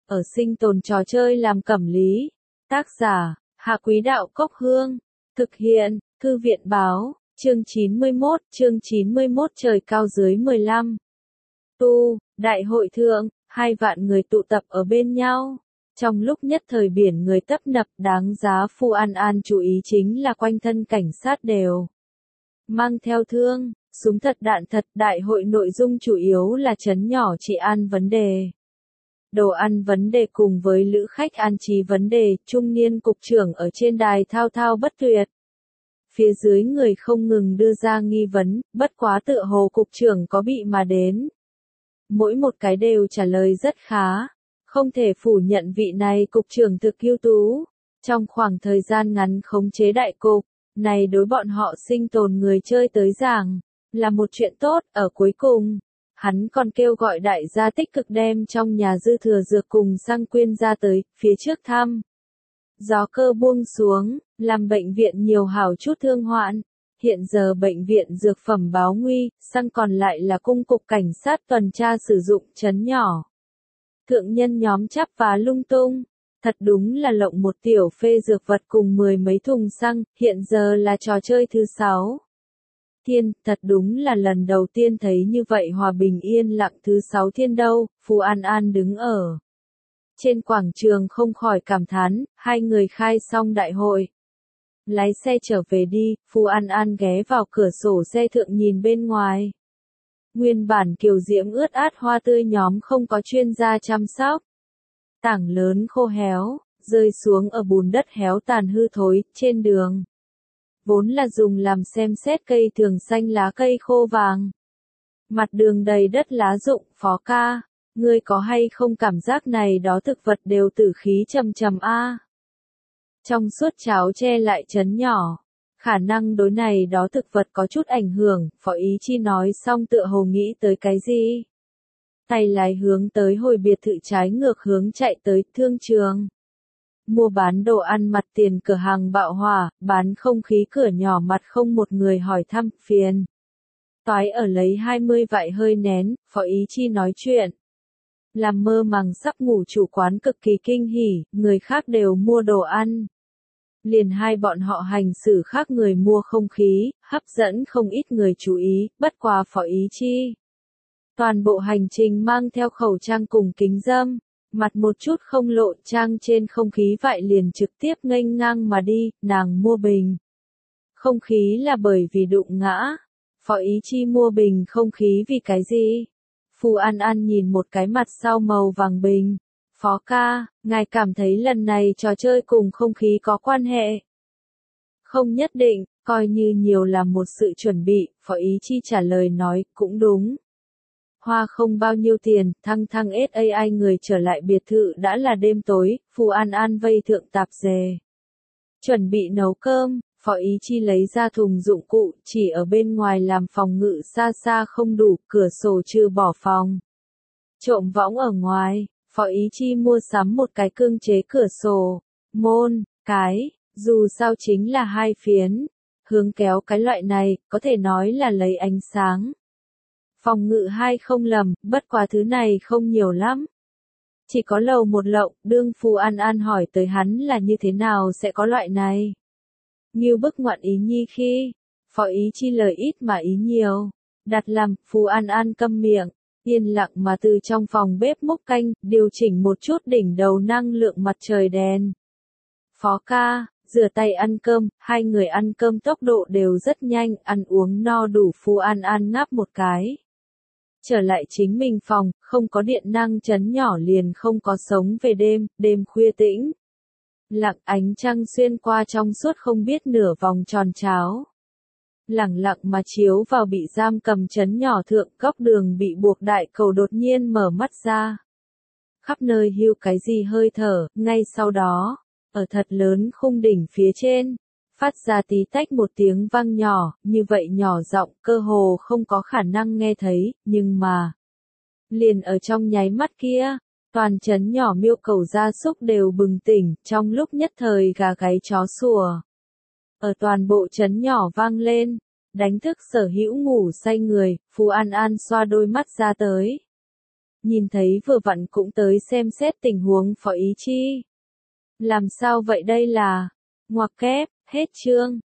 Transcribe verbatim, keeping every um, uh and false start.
ở sinh tồn trò chơi làm cẩm lý. Tác giả, Hạ Quý Đạo Cốc Hương. Thực hiện, Thư viện Báo, chương chín mươi mốt, chương chín mươi mốt trời cao dưới mười lăm. Tu, đại hội thượng, hai vạn người tụ tập ở bên nhau. Trong lúc nhất thời biển người tấp nập, đáng giá Phu An An chú ý chính là quanh thân cảnh sát đều mang theo thương, súng thật đạn thật. Đại hội nội dung chủ yếu là trấn nhỏ trị an vấn đề, đồ ăn vấn đề cùng với lữ khách an trí vấn đề. Trung niên cục trưởng ở trên đài thao thao bất tuyệt. Phía dưới người không ngừng đưa ra nghi vấn, bất quá tựa hồ cục trưởng có bị mà đến. Mỗi một cái đều trả lời rất khá. Không thể phủ nhận vị này cục trưởng thực ưu tú. Trong khoảng thời gian ngắn khống chế đại cục, này đối bọn họ sinh tồn người chơi tới giảng, là một chuyện tốt. Ở cuối cùng, hắn còn kêu gọi đại gia tích cực đem trong nhà dư thừa dược cùng xăng quyên ra tới, phía trước thăm. Gió cơ buông xuống, làm bệnh viện nhiều hảo chút thương hoạn. Hiện giờ bệnh viện dược phẩm báo nguy, xăng còn lại là cung cục cảnh sát tuần tra sử dụng. Trấn nhỏ thượng nhân nhóm chắp vá lung tung. Thật đúng là lộng một tiểu phê dược vật cùng mười mấy thùng xăng, hiện giờ là trò chơi thứ sáu. Thiên, thật đúng là lần đầu tiên thấy như vậy hòa bình yên lặng thứ sáu thiên đâu. Phu An An đứng ở trên quảng trường không khỏi cảm thán. Hai người khai xong đại hội, lái xe trở về đi. Phu An An ghé vào cửa sổ xe thượng nhìn bên ngoài. Nguyên bản kiều diễm ướt át hoa tươi nhóm không có chuyên gia chăm sóc. Tảng lớn khô héo, rơi xuống ở bùn đất héo tàn hư thối. Trên đường, vốn là dùng làm xem xét cây thường xanh lá cây khô vàng. Mặt đường đầy đất lá rụng. Phó ca, ngươi có hay không cảm giác này đó thực vật đều tử khí trầm trầm a? Trong suốt cháo che lại trấn nhỏ, khả năng đối này đó thực vật có chút ảnh hưởng. Phó Ý Chi nói xong tựa hồ nghĩ tới cái gì. Tay lái hướng tới hồi biệt thự trái ngược hướng chạy tới thương trường. Mua bán đồ ăn mặt tiền cửa hàng bạo hỏa, bán không khí cửa nhỏ mặt không một người hỏi thăm. Phiền toái ở lấy hai mươi vại hơi nén. Phó Ý Chi nói chuyện, làm mơ màng sắp ngủ chủ quán cực kỳ kinh hỉ, người khác đều mua đồ ăn. Liền hai bọn họ hành xử khác người mua không khí, hấp dẫn không ít người chú ý. Bất quá Phó Ý Chi toàn bộ hành trình mang theo khẩu trang cùng kính râm, mặt một chút không lộ trang trên không khí vại liền trực tiếp nghênh ngang mà đi. Nàng mua bình không khí là bởi vì đụng ngã. Phó Ý Chi mua bình không khí vì cái gì? Phu An An nhìn một cái mặt sau màu vàng bình. Phó ca, ngài cảm thấy lần này trò chơi cùng không khí có quan hệ? Không nhất định, coi như nhiều là một sự chuẩn bị. Phó Ý Chi trả lời nói, cũng đúng. Hoa không bao nhiêu tiền, thăng thăng ét a i người trở lại biệt thự đã là đêm tối. Phu An An vây thượng tạp dề, chuẩn bị nấu cơm. Phó Ý Chi lấy ra thùng dụng cụ, chỉ ở bên ngoài làm phòng ngự xa xa không đủ, cửa sổ chưa bỏ phòng. Trộm võng ở ngoài, Phó Ý Chi mua sắm một cái cương chế cửa sổ, môn, cái, dù sao chính là hai phiến, hướng kéo cái loại này, có thể nói là lấy ánh sáng. Phòng ngự hai không lầm, bất quá thứ này không nhiều lắm. Chỉ có lầu một lậu. Đương Phu An An hỏi tới hắn là như thế nào sẽ có loại này. Như bức ngoạn ý nhi khi, Phó Ý Chi lời ít mà ý nhiều. Đặt làm, Phu An An câm miệng, yên lặng mà từ trong phòng bếp múc canh, điều chỉnh một chút đỉnh đầu năng lượng mặt trời đèn. Phó ca, rửa tay ăn cơm. Hai người ăn cơm tốc độ đều rất nhanh, ăn uống no đủ. Phu An An ngáp một cái. Trở lại chính mình phòng, không có điện năng trấn nhỏ liền không có sống về đêm. Đêm khuya tĩnh lặng, ánh trăng xuyên qua trong suốt không biết nửa vòng tròn cháo. Lẳng lặng mà chiếu vào bị giam cầm trấn nhỏ thượng. Góc đường bị buộc đại cầu đột nhiên mở mắt ra. Khắp nơi hưu cái gì hơi thở. Ngay sau đó, ở thật lớn khung đỉnh phía trên, phát ra tí tách một tiếng vang nhỏ. Như vậy nhỏ giọng, cơ hồ không có khả năng nghe thấy. Nhưng mà, liền ở trong nháy mắt kia, toàn trấn nhỏ miêu cầu gia súc đều bừng tỉnh. Trong lúc nhất thời gà gáy chó sủa ở toàn bộ trấn nhỏ vang lên, đánh thức sở hữu ngủ say người. Phu An An xoa đôi mắt ra tới. nhìn thấy vừa vặn cũng tới xem xét tình huống Phó Ý Chi. Làm sao vậy đây là? Ngoặc kép, hết chương.